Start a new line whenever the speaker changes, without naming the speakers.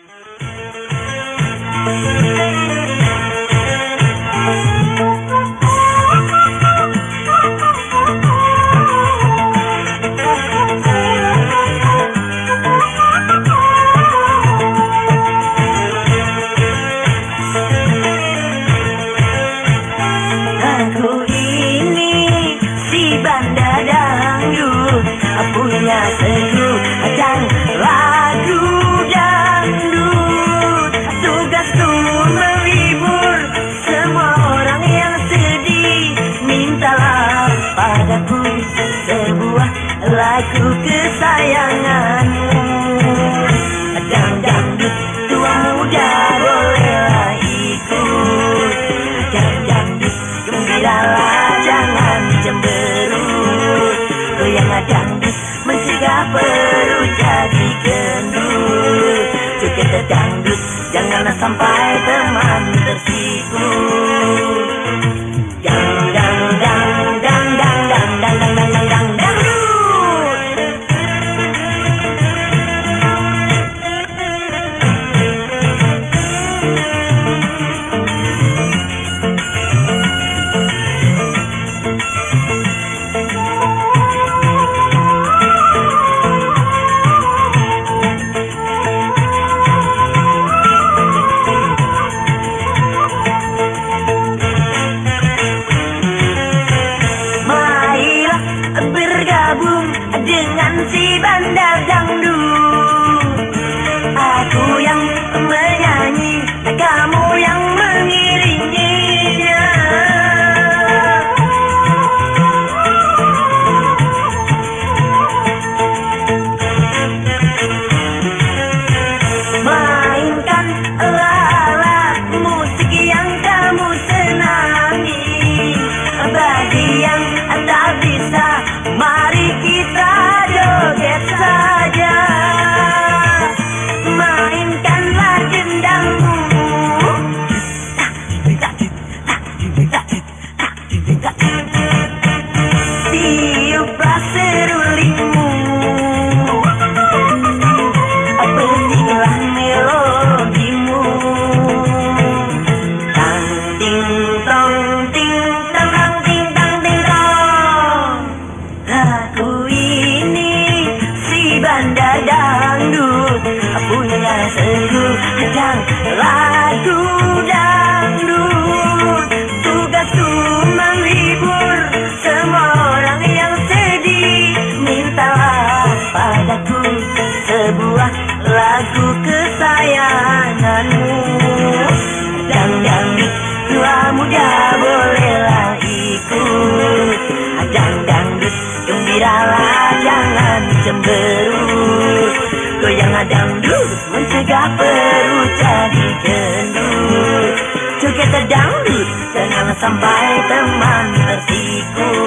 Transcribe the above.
Aku ini si banda dangdut, punya seru dan lagu dangdut. Tugasku menghibur semua orang yang sedih. Mintalah padaku sebuah lagu kesayanganmu. Dangdut tua muda bolehlah ikut. Dangdut gembiralah jangan cemberut. Goyang dangdut mencegah perut jadi gendut. Joget dangdut janganlah sampai teman tertipu. Dang dang dang dang dang dang dang dang dang dang dang dangdut. Bergabung dengan si banda dangdut. Aku yang menyanyi, kamu yang mengiringinya. Mainkan alat musik yang kamu senangi. Bagi yang tak bisa, mari kita joget saja. Mainkanlah gendangmu. Tiuplah serulingmu. Petiklah melodimu. Tang ting tong ting tang tang ting tang ting tong. Aku ini si banda dangdut, punya seru dan lagu dangdut. Tugasku menghibur semua orang yang sedih. Mintalah padaku sebuah lagu kesayanganmu. Dangdut tua muda bolehlah ikut. Dangdut gembiralah jangan cemberut. Goyang dangdut mencegah perut jadi gendut. Joget dangdut jangan sampai teman tertipu.